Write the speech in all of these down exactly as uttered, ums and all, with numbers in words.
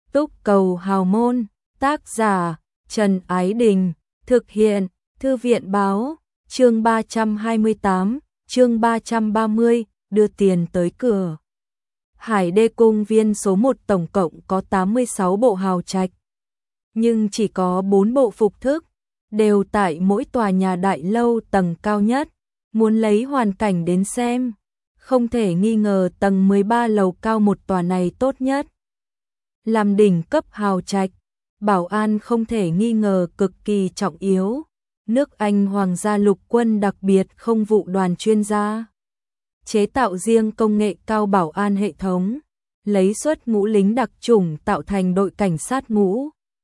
Túc Cầu Hào Môn, tác giả Trần Ái Đình, thực hiện Thư viện Báo, chương ba trăm hai mươi tám, chương ba trăm ba mươi, đưa tiền tới cửa. Hải Đê Cung Viên số một tổng cộng có tám mươi sáu bộ hào trạch, nhưng chỉ có bốn bộ phục thức, đều tại mỗi tòa nhà đại lâu tầng cao nhất. Muốn lấy hoàn cảnh đến xem, không thể nghi ngờ tầng mười ba lầu cao một tòa này tốt nhất. Làm đỉnh cấp hào trạch, bảo an không thể nghi ngờ cực kỳ trọng yếu. Nước Anh Hoàng gia lục quân đặc biệt không vụ đoàn chuyên gia, chế tạo riêng công nghệ cao bảo an hệ thống, lấy xuất ngũ lính đặc chủng tạo thành đội cảnh sát ngũ,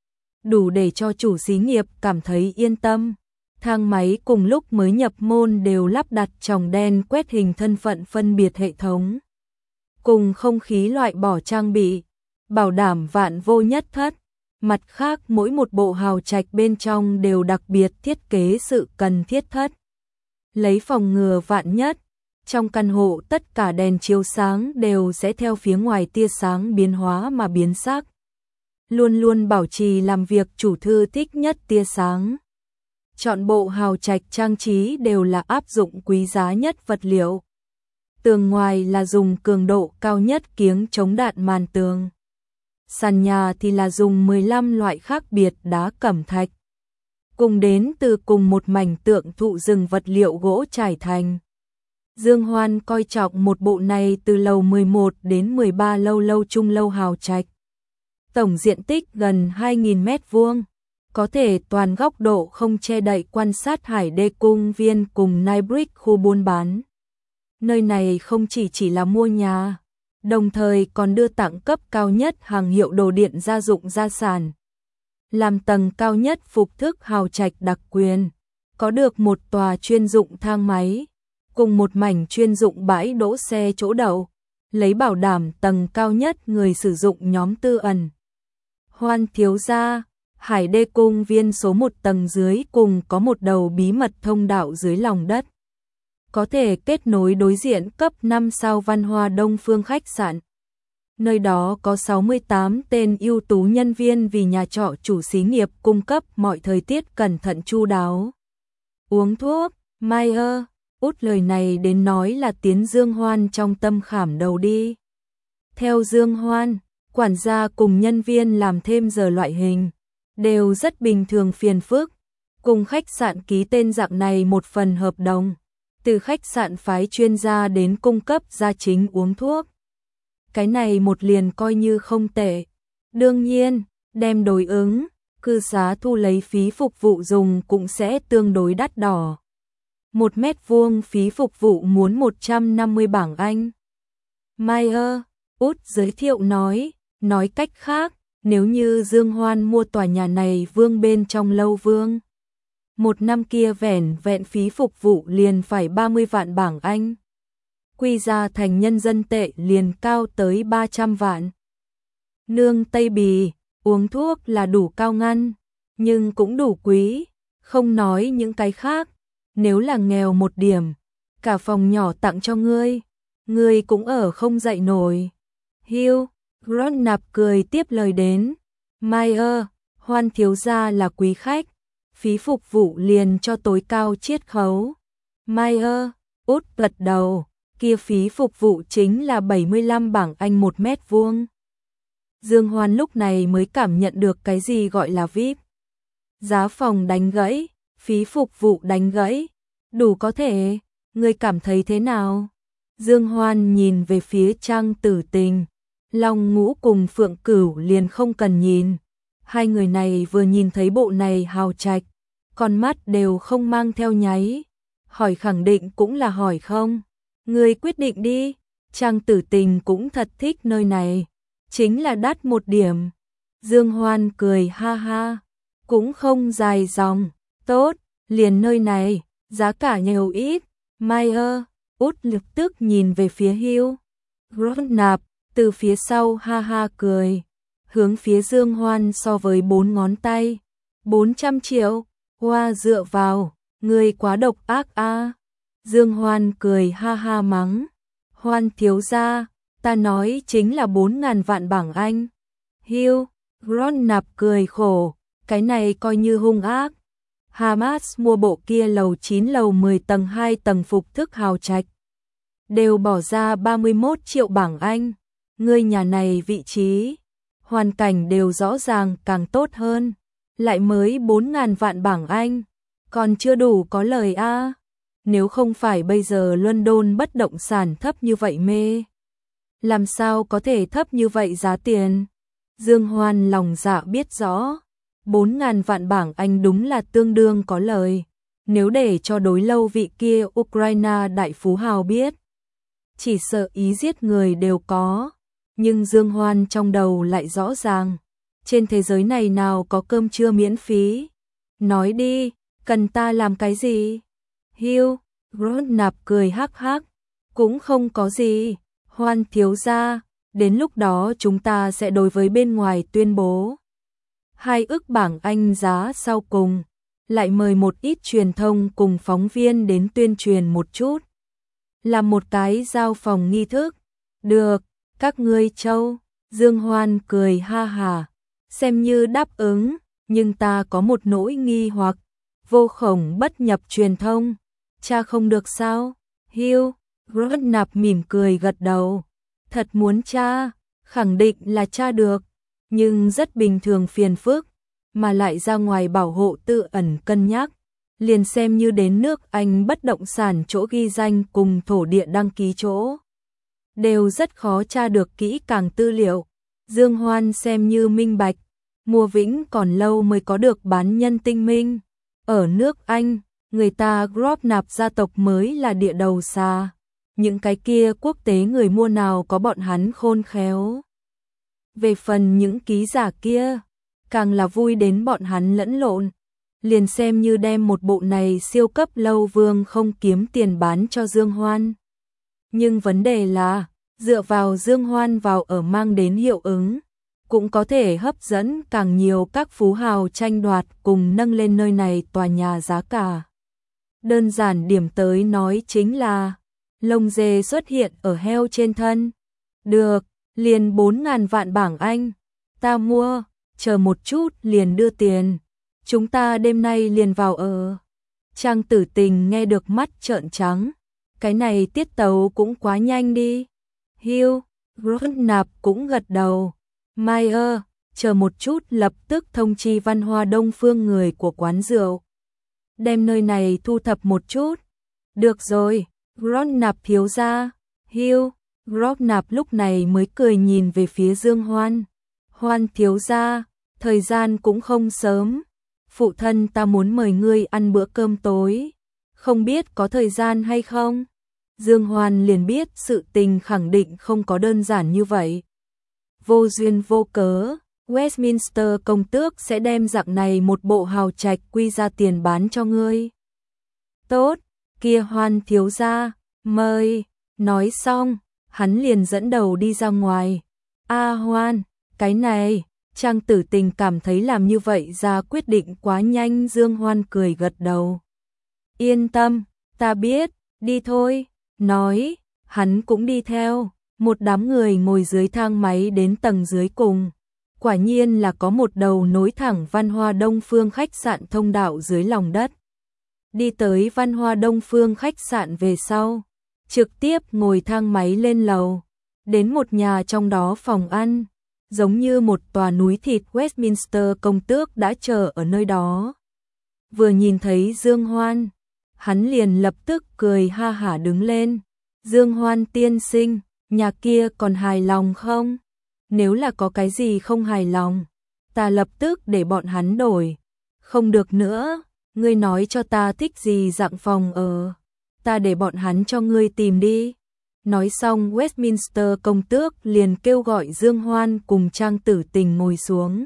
đủ để cho chủ xí nghiệp cảm thấy yên tâm. Thang máy cùng lúc mới nhập môn đều lắp đặt tròng đen quét hình thân phận phân biệt hệ thống, cùng không khí loại bỏ trang bị, bảo đảm vạn vô nhất thất. Mặt khác, mỗi một bộ hào trạch bên trong đều đặc biệt thiết kế sự cần thiết thất, lấy phòng ngừa vạn nhất. Trong căn hộ tất cả đèn chiếu sáng đều sẽ theo phía ngoài tia sáng biến hóa mà biến sắc, luôn luôn bảo trì làm việc chủ thư thích nhất tia sáng. Chọn bộ hào trạch trang trí đều là áp dụng quý giá nhất vật liệu. Tường ngoài là dùng cường độ cao nhất kiếng chống đạn màn tường. Sàn nhà thì là dùng mười lăm loại khác biệt đá cẩm thạch, cùng đến từ cùng một mảnh tượng thụ rừng vật liệu gỗ trải thành. Dương Hoan coi trọng một bộ này từ lầu mười một đến mười ba lâu lâu trung lâu hào trạch. Tổng diện tích gần hai nghìn mét vuông, có thể toàn góc độ không che đậy quan sát Hải Đê Cung Viên cùng Nightbridge khu buôn bán. Nơi này không chỉ chỉ là mua nhà, đồng thời còn đưa tặng cấp cao nhất hàng hiệu đồ điện gia dụng gia sản. Làm tầng cao nhất phục thức hào trạch đặc quyền, có được một tòa chuyên dụng thang máy, cùng một mảnh chuyên dụng bãi đỗ xe chỗ đậu, lấy bảo đảm tầng cao nhất người sử dụng nhóm tư ẩn. Hoan thiếu gia, Hải Đê Cung Viên số một tầng dưới cùng có một đầu bí mật thông đạo dưới lòng đất, có thể kết nối đối diện cấp năm sao Văn Hoa Đông Phương khách sạn. Nơi đó có sáu mươi tám tên ưu tú nhân viên vì nhà trọ chủ xí nghiệp cung cấp mọi thời tiết cẩn thận chu đáo. Uống thuốc, Mayer, út lời này đến nói là tiến Dương Hoan trong tâm khảm đầu đi. Theo Dương Hoan, quản gia cùng nhân viên làm thêm giờ loại hình, đều rất bình thường phiền phức. Cùng khách sạn ký tên dạng này một phần hợp đồng, từ khách sạn phái chuyên gia đến cung cấp gia chính uống thuốc. Cái này một liền coi như không tệ. Đương nhiên, đem đối ứng, cư xá thu lấy phí phục vụ dùng cũng sẽ tương đối đắt đỏ. Một mét vuông phí phục vụ muốn một trăm năm mươi bảng Anh. Mayer, út giới thiệu nói, nói cách khác, nếu như Dương Hoan mua tòa nhà này vương bên trong lâu vương, một năm kia vẻn vẹn phí phục vụ liền phải ba mươi vạn bảng Anh. Quy ra thành nhân dân tệ liền cao tới ba trăm vạn. Nương Tây Bì, uống thuốc là đủ cao ngăn, nhưng cũng đủ quý, không nói những cái khác. Nếu là nghèo một điểm, cả phòng nhỏ tặng cho ngươi, ngươi cũng ở không dậy nổi. Hugh Gronap cười tiếp lời đến. Mayer, Hoan thiếu gia là quý khách, phí phục vụ liền cho tối cao chiết khấu. Mayer, út gật đầu, kia phí phục vụ chính là bảy mươi lăm bảng Anh một mét vuông. Dương Hoan lúc này mới cảm nhận được cái gì gọi là vi ai pi. Giá phòng đánh gãy, phí phục vụ đánh gãy, đủ có thể, ngươi cảm thấy thế nào? Dương Hoan nhìn về phía Trang Tử Tình, Long Ngũ cùng Phượng Cửu liền không cần nhìn. Hai người này vừa nhìn thấy bộ này hào trạch, con mắt đều không mang theo nháy. Hỏi khẳng định cũng là hỏi không. Ngươi quyết định đi. Trang Tử Tình cũng thật thích nơi này, chính là đắt một điểm. Dương Hoan cười ha ha, cũng không dài dòng. Tốt, liền nơi này, giá cả nhiều ít. Mayer, út lập tức nhìn về phía Hugh Gronap, từ phía sau ha ha cười, hướng phía Dương Hoan so với bốn ngón tay. bốn trăm triệu, hoa dựa vào, ngươi quá độc ác a. Dương Hoan cười ha ha mắng, Hoan thiếu gia, ta nói chính là bốn ngàn vạn bảng Anh. Hugh Ron cười khổ, cái này coi như hung ác. Hamas mua bộ kia lầu chín lầu mười tầng hai tầng phục thức hào trạch. Đều bỏ ra ba mươi mốt triệu bảng Anh. Ngươi nhà này vị trí, hoàn cảnh đều rõ ràng càng tốt hơn. Lại mới bốn ngàn vạn bảng Anh. Còn chưa đủ có lời a. Nếu không phải bây giờ London bất động sản thấp như vậy mê. Làm sao có thể thấp như vậy giá tiền? Dương Hoan lòng dạ biết rõ. Bốn ngàn vạn bảng Anh đúng là tương đương có lời. Nếu để cho đối lâu vị kia Ukraine đại phú hào biết. Chỉ sợ ý giết người đều có. Nhưng Dương Hoan trong đầu lại rõ ràng. Trên thế giới này nào có cơm trưa miễn phí? Nói đi, cần ta làm cái gì? Hiu, Ron nạp cười hắc hắc. Cũng không có gì. Hoan thiếu gia, đến lúc đó chúng ta sẽ đối với bên ngoài tuyên bố. Hai ức bảng Anh giá sau cùng. Lại mời một ít truyền thông cùng phóng viên đến tuyên truyền một chút. Làm một cái giao phòng nghi thức. Được, các ngươi châu. Dương Hoan cười ha hà. Xem như đáp ứng, nhưng ta có một nỗi nghi hoặc. Vô khổng bất nhập truyền thông. Cha không được sao? Hiu, Ron nạp mỉm cười gật đầu. Thật muốn cha, khẳng định là cha được. Nhưng rất bình thường phiền phức. Mà lại ra ngoài bảo hộ tự ẩn cân nhắc. Liền xem như đến nước Anh bất động sản chỗ ghi danh cùng thổ địa đăng ký chỗ. Đều rất khó tra được kỹ càng tư liệu. Dương Hoan xem như minh bạch. Mua vĩnh còn lâu mới có được bán nhân tinh minh. Ở nước Anh, người ta group nạp gia tộc mới là địa đầu xa. Những cái kia quốc tế người mua nào có bọn hắn khôn khéo. Về phần những ký giả kia, càng là vui đến bọn hắn lẫn lộn. Liền xem như đem một bộ này siêu cấp lâu vương không kiếm tiền bán cho Dương Hoan. Nhưng vấn đề là, dựa vào Dương Hoan vào ở mang đến hiệu ứng, cũng có thể hấp dẫn càng nhiều các phú hào tranh đoạt cùng nâng lên nơi này tòa nhà giá cả. Đơn giản điểm tới nói chính là, lông dê xuất hiện ở heo trên thân. Được, liền bốn ngàn vạn bảng Anh. Ta mua, chờ một chút liền đưa tiền. Chúng ta đêm nay liền vào ở. Trang Tử Tình nghe được mắt trợn trắng. Cái này tiết tấu cũng quá nhanh đi. Hiu, Ron nạp cũng gật đầu. Mai ơ, chờ một chút lập tức thông chi Văn Hoa Đông Phương người của quán rượu. Đem nơi này thu thập một chút. Được rồi, Ron nạp thiếu gia. Hiu, Ron nạp lúc này mới cười nhìn về phía Dương Hoan. Hoan thiếu gia, thời gian cũng không sớm. Phụ thân ta muốn mời ngươi ăn bữa cơm tối. Không biết có thời gian hay không? Dương Hoan liền biết sự tình khẳng định không có đơn giản như vậy. Vô duyên vô cớ, Westminster công tước sẽ đem dạng này một bộ hào trạch quy ra tiền bán cho ngươi. Tốt, kia Hoan thiếu gia, mời. Nói xong, hắn liền dẫn đầu đi ra ngoài. A Hoan, cái này, Trang Tử Tình cảm thấy làm như vậy ra quyết định quá nhanh. Dương Hoan cười gật đầu. Yên tâm, ta biết, đi thôi. Nói, hắn cũng đi theo. Một đám người ngồi dưới thang máy đến tầng dưới cùng. Quả nhiên là có một đầu nối thẳng Văn Hoa Đông Phương khách sạn thông đạo dưới lòng đất. Đi tới Văn Hoa Đông Phương khách sạn về sau, trực tiếp ngồi thang máy lên lầu, đến một nhà trong đó phòng ăn, giống như một tòa núi thịt. Westminster công tước đã chờ ở nơi đó. Vừa nhìn thấy Dương Hoan, hắn liền lập tức cười ha hả đứng lên. Dương Hoan tiên sinh, nhà kia còn hài lòng không? Nếu là có cái gì không hài lòng, ta lập tức để bọn hắn đổi. Không được nữa, ngươi nói cho ta thích gì dạng phòng ở, ta để bọn hắn cho ngươi tìm đi. Nói xong Westminster công tước liền kêu gọi Dương Hoan cùng Trang Tử Tình ngồi xuống.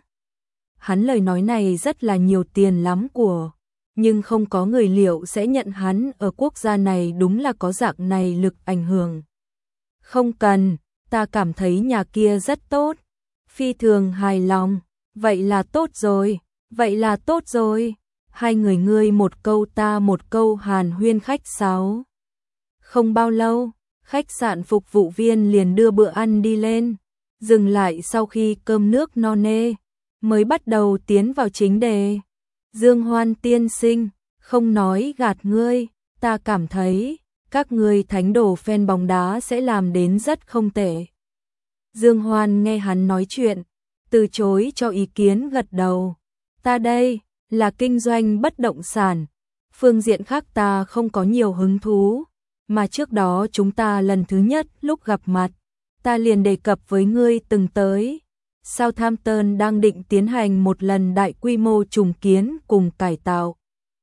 Hắn lời nói này rất là nhiều tiền lắm của, nhưng không có người liệu sẽ nhận hắn ở quốc gia này đúng là có dạng này lực ảnh hưởng. Không cần, ta cảm thấy nhà kia rất tốt, phi thường hài lòng, vậy là tốt rồi, vậy là tốt rồi. Hai người ngươi một câu ta một câu hàn huyên khách sáo. Không bao lâu, khách sạn phục vụ viên liền đưa bữa ăn đi lên, dừng lại sau khi cơm nước no nê. mới bắt đầu tiến vào chính đề. Dương Hoan tiên sinh, không nói gạt ngươi, ta cảm thấy các ngươi thánh đồ fan bóng đá sẽ làm đến rất không tệ. Dương Hoan nghe hắn nói chuyện, từ chối cho ý kiến gật đầu. Ta đây là kinh doanh bất động sản, phương diện khác ta không có nhiều hứng thú, mà trước đó chúng ta lần thứ nhất lúc gặp mặt, ta liền đề cập với ngươi từng tới. Southampton đang định tiến hành một lần đại quy mô trùng kiến cùng cải tạo.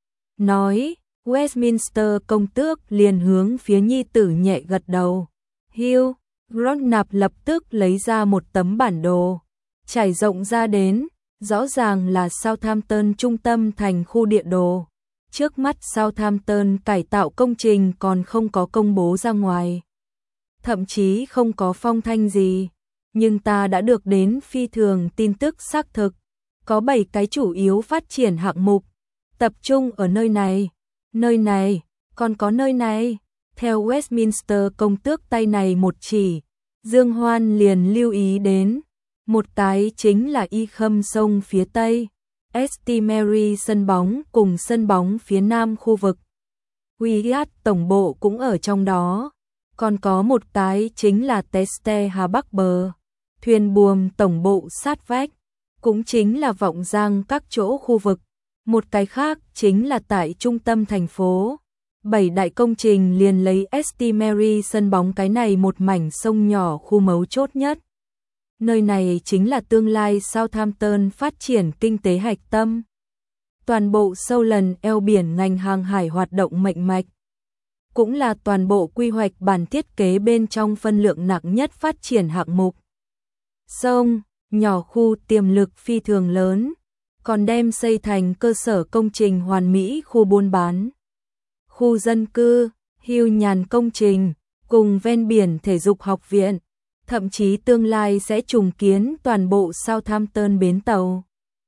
Nói, Westminster công tước liền hướng phía nhi tử nhẹ gật đầu. Hugh Gronap lập tức lấy ra một tấm bản đồ, trải rộng ra đến, rõ ràng là Southampton trung tâm thành khu địa đồ. Trước mắt Southampton cải tạo công trình còn không có công bố ra ngoài, thậm chí không có phong thanh gì, nhưng ta đã được đến phi thường tin tức xác thực, có bảy cái chủ yếu phát triển hạng mục, tập trung ở nơi này, nơi này, còn có nơi này. Theo Westminster công tước tay này một chỉ, Dương Hoan liền lưu ý đến, một cái chính là Y Khâm sông phía Tây, St Mary sân bóng cùng sân bóng phía Nam khu vực. Wyatt tổng bộ cũng ở trong đó, còn có một cái chính là Teste Hà Bắc bờ, thuyền buồm tổng bộ sát vách, cũng chính là Vọng Giang các chỗ khu vực. Một cái khác chính là tại trung tâm thành phố. Bảy đại công trình liền lấy St Mary sân bóng cái này một mảnh sông nhỏ khu mấu chốt nhất. Nơi này chính là tương lai Southampton phát triển kinh tế hạch tâm. Toàn bộ sâu lần eo biển ngành hàng hải hoạt động mạnh mạch. Cũng là toàn bộ quy hoạch bản thiết kế bên trong phân lượng nặng nhất phát triển hạng mục. Sông, nhỏ khu tiềm lực phi thường lớn, còn đem xây thành cơ sở công trình hoàn mỹ khu buôn bán, khu dân cư, hưu nhàn công trình, cùng ven biển thể dục học viện, thậm chí tương lai sẽ trùng kiến toàn bộ Southampton bến tàu.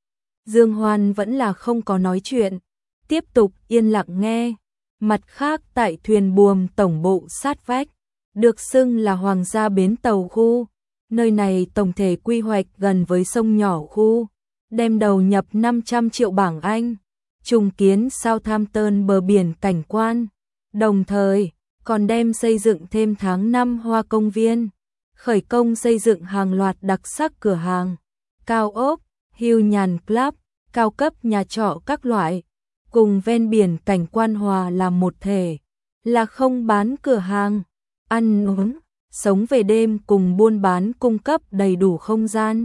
Dương Hoan vẫn là không có nói chuyện, tiếp tục yên lặng nghe. Mặt khác tại thuyền buồm tổng bộ sát vách, được xưng là Hoàng gia bến tàu khu, nơi này tổng thể quy hoạch gần với sông nhỏ khu, đem đầu nhập năm trăm triệu bảng Anh, trùng kiến Southampton bờ biển cảnh quan, đồng thời còn đem xây dựng thêm tháng năm hoa công viên, khởi công xây dựng hàng loạt đặc sắc cửa hàng, cao ốc, hưu nhàn club, cao cấp nhà trọ các loại, cùng ven biển cảnh quan hòa làm một thể, là không bán cửa hàng, ăn uống, sống về đêm cùng buôn bán cung cấp đầy đủ không gian.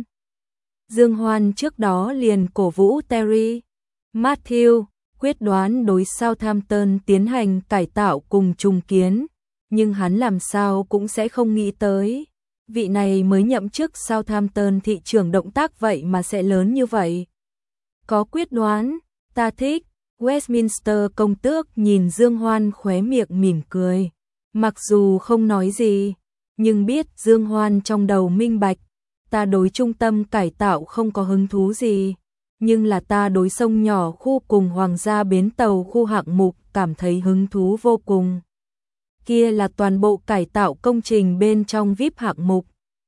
Dương Hoan trước đó liền cổ vũ Terry Matthew quyết đoán đối Southampton tiến hành cải tạo cùng trùng kiến, nhưng hắn làm sao cũng sẽ không nghĩ tới, vị này mới nhậm chức Southampton thị trường động tác vậy mà sẽ lớn như vậy. Có quyết đoán, ta thích. Westminster công tước nhìn Dương Hoan khóe miệng mỉm cười, mặc dù không nói gì, nhưng biết Dương Hoan trong đầu minh bạch, ta đối trung tâm cải tạo không có hứng thú gì, nhưng là ta đối sông nhỏ khu cùng Hoàng gia bến tàu khu hạng mục cảm thấy hứng thú vô cùng. Kia là toàn bộ cải tạo công trình bên trong vi ai pi hạng mục.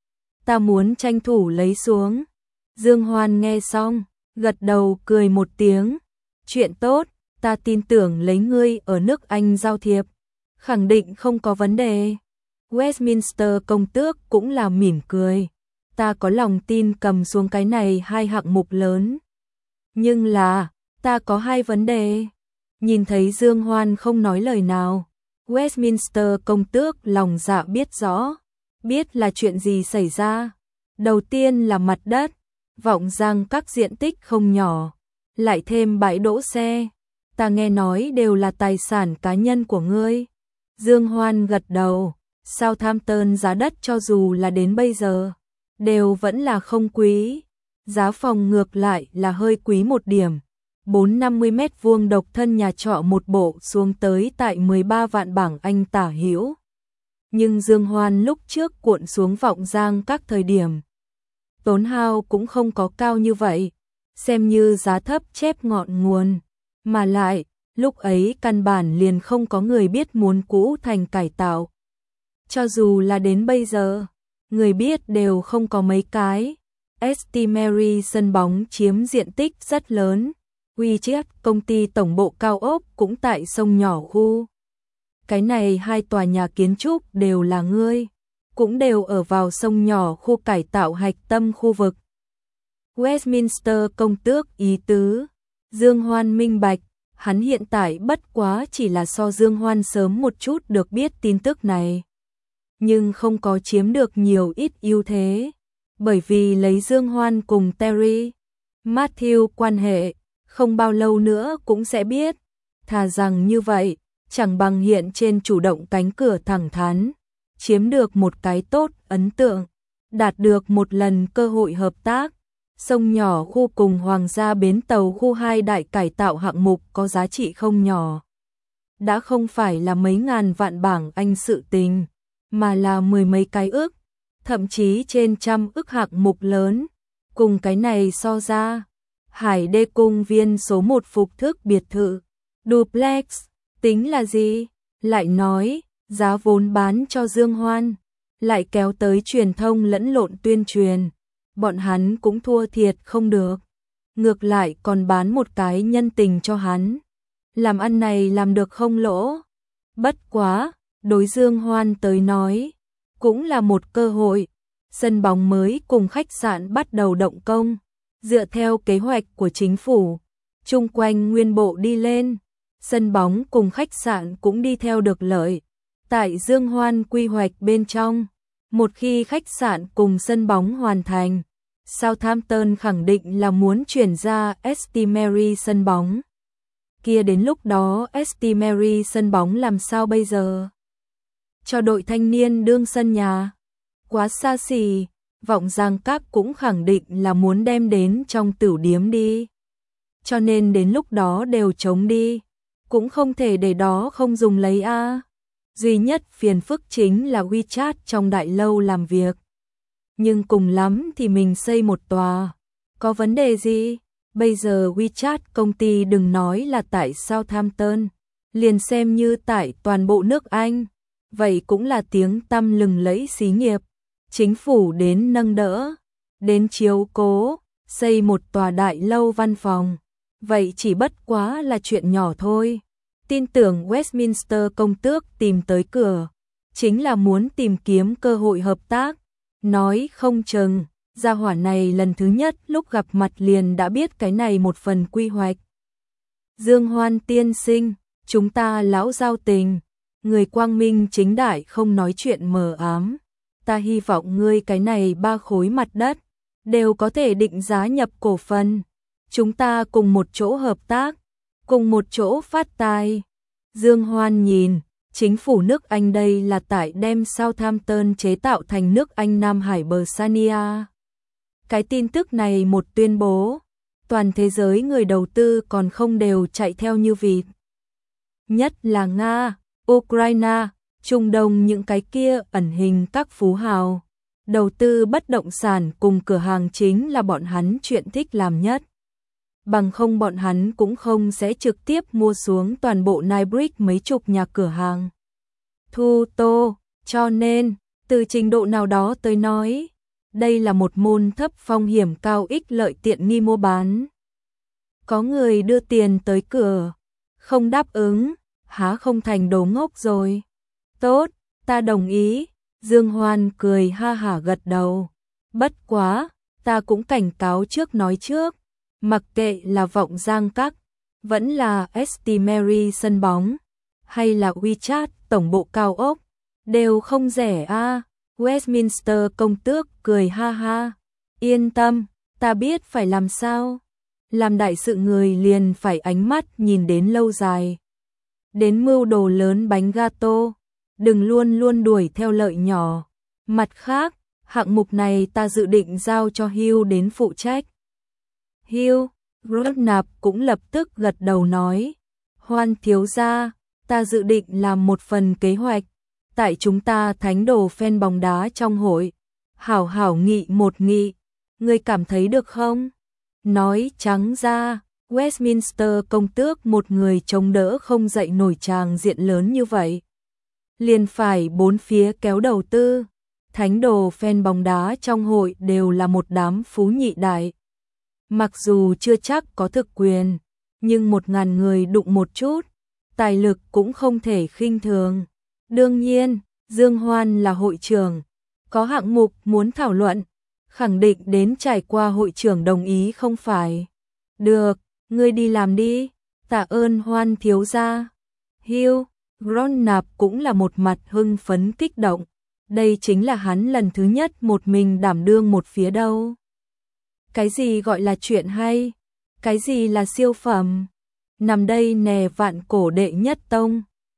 Ta muốn tranh thủ lấy xuống. Dương Hoan nghe xong, gật đầu cười một tiếng. Chuyện tốt, ta tin tưởng lấy ngươi ở nước Anh giao thiệp, khẳng định không có vấn đề. Westminster công tước cũng là mỉm cười. Ta có lòng tin cầm xuống cái này hai hạng mục lớn. Nhưng là, ta có hai vấn đề. Nhìn thấy Dương Hoan không nói lời nào, Westminster công tước lòng dạ biết rõ, biết là chuyện gì xảy ra. Đầu tiên là mặt đất, Vọng Giang các diện tích không nhỏ, lại thêm bãi đỗ xe, ta nghe nói đều là tài sản cá nhân của ngươi. Dương Hoan gật đầu, Southampton giá đất cho dù là đến bây giờ, đều vẫn là không quý, giá phòng ngược lại là hơi quý một điểm, bốn năm mươi mét vuông độc thân nhà trọ một bộ xuống tới tại mười ba vạn bảng Anh tả hữu. Nhưng Dương Hoan lúc trước cuộn xuống Vọng Giang các thời điểm, tốn hao cũng không có cao như vậy, xem như giá thấp chép ngọn nguồn, mà lại, lúc ấy căn bản liền không có người biết muốn cũ thành cải tạo. Cho dù là đến bây giờ, người biết đều không có mấy cái, ét tê Mary sân bóng chiếm diện tích rất lớn. WeChat, công ty tổng bộ cao ốc cũng tại sông nhỏ khu. Cái này hai tòa nhà kiến trúc đều là ngươi, cũng đều ở vào sông nhỏ khu cải tạo hạch tâm khu vực. Westminster công tước ý tứ, Dương Hoan minh bạch, hắn hiện tại bất quá chỉ là so Dương Hoan sớm một chút được biết tin tức này. Nhưng không có chiếm được nhiều ít ưu thế, bởi vì lấy Dương Hoan cùng Terry, Matthew quan hệ, không bao lâu nữa cũng sẽ biết, thà rằng như vậy, chẳng bằng hiện trên chủ động cánh cửa thẳng thắn, chiếm được một cái tốt ấn tượng, đạt được một lần cơ hội hợp tác. Sông nhỏ khu cùng Hoàng gia bến tàu khu hai đại cải tạo hạng mục có giá trị không nhỏ. Đã không phải là mấy ngàn vạn bảng Anh sự tình, mà là mười mấy cái ức, thậm chí trên trăm ức hạng mục lớn. Cùng cái này so ra, Hải Đê công viên số một phục thức biệt thự, duplex, tính là gì? Lại nói, giá vốn bán cho Dương Hoan, lại kéo tới truyền thông lẫn lộn tuyên truyền. Bọn hắn cũng thua thiệt không được, ngược lại còn bán một cái nhân tình cho hắn. Làm ăn này làm được không lỗ. Bất quá, đối Dương Hoan tới nói, cũng là một cơ hội. Sân bóng mới cùng khách sạn bắt đầu động công, dựa theo kế hoạch của chính phủ, chung quanh nguyên bộ đi lên, sân bóng cùng khách sạn cũng đi theo được lợi. Tại Dương Hoan quy hoạch bên trong, một khi khách sạn cùng sân bóng hoàn thành, Southampton khẳng định là muốn chuyển ra ét tê Mary sân bóng. Kia đến lúc đó ét tê Mary sân bóng làm sao bây giờ? Cho đội thanh niên đương sân nhà. Quá xa xỉ, Vọng Giang Các cũng khẳng định là muốn đem đến trong tửu điếm đi. Cho nên đến lúc đó đều chống đi, cũng không thể để đó không dùng lấy a. Duy nhất phiền phức chính là WeChat trong đại lâu làm việc. Nhưng cùng lắm thì mình xây một tòa. Có vấn đề gì? Bây giờ WeChat công ty đừng nói là tại Southampton, liền xem như tại toàn bộ nước Anh. Vậy cũng là tiếng tăm lừng lẫy xí nghiệp. Chính phủ đến nâng đỡ, đến chiếu cố, xây một tòa đại lâu văn phòng. Vậy chỉ bất quá là chuyện nhỏ thôi. Tin tưởng Westminster công tước tìm tới cửa, chính là muốn tìm kiếm cơ hội hợp tác. Nói không chừng, gia hỏa này lần thứ nhất lúc gặp mặt liền đã biết cái này một phần quy hoạch. Dương Hoan tiên sinh, chúng ta lão giao tình, người quang minh chính đại không nói chuyện mờ ám. Ta hy vọng ngươi cái này ba khối mặt đất, đều có thể định giá nhập cổ phần. Chúng ta cùng một chỗ hợp tác, cùng một chỗ phát tài. Dương Hoan nhìn, chính phủ nước Anh đây là tại đem Southampton chế tạo thành nước Anh Nam Hải bờ Sania. Cái tin tức này một tuyên bố, toàn thế giới người đầu tư còn không đều chạy theo như vịt. Nhất là Nga, Ukraine, Trung Đông những cái kia ẩn hình các phú hào. Đầu tư bất động sản cùng cửa hàng chính là bọn hắn chuyện thích làm nhất. Bằng không bọn hắn cũng không sẽ trực tiếp mua xuống toàn bộ Naibrick mấy chục nhà cửa hàng. Thu tô, cho nên, từ trình độ nào đó tới nói, đây là một môn thấp phong hiểm cao ích lợi tiện nghi mua bán. Có người đưa tiền tới cửa, không đáp ứng, há không thành đồ ngốc rồi. Tốt, ta đồng ý, Dương Hoan cười ha hả gật đầu. Bất quá, ta cũng cảnh cáo trước nói trước, mặc kệ là Vọng Giang Các, vẫn là ét tê Mary sân bóng, hay là WeChat tổng bộ cao ốc, đều không rẻ a. À. Westminster công tước cười ha ha, yên tâm, ta biết phải làm sao. Làm đại sự người liền phải ánh mắt nhìn đến lâu dài. Đến mưu đồ lớn bánh gato, đừng luôn luôn đuổi theo lợi nhỏ. Mặt khác, hạng mục này ta dự định giao cho Hugh đến phụ trách. Hugh, Rodnap cũng lập tức gật đầu nói, Hoan thiếu gia, ta dự định làm một phần kế hoạch, tại chúng ta thánh đồ fan bóng đá trong hội, hảo hảo nghị một nghị, ngươi cảm thấy được không? Nói trắng ra, Westminster công tước một người chống đỡ không dậy nổi tràng diện lớn như vậy. Liền phải bốn phía kéo đầu tư, thánh đồ fan bóng đá trong hội đều là một đám phú nhị đại. Mặc dù chưa chắc có thực quyền, nhưng một ngàn người đụng một chút, tài lực cũng không thể khinh thường. Đương nhiên, Dương Hoan là hội trưởng, có hạng mục muốn thảo luận, khẳng định đến trải qua hội trưởng đồng ý không phải. Được, ngươi đi làm đi, tạ ơn Hoan thiếu gia. Hugh Gronnap cũng là một mặt hưng phấn kích động, đây chính là hắn lần thứ nhất một mình đảm đương một phía đâu. Cái gì gọi là chuyện hay? Cái gì là siêu phẩm? Nằm đây nè vạn cổ đệ nhất tông.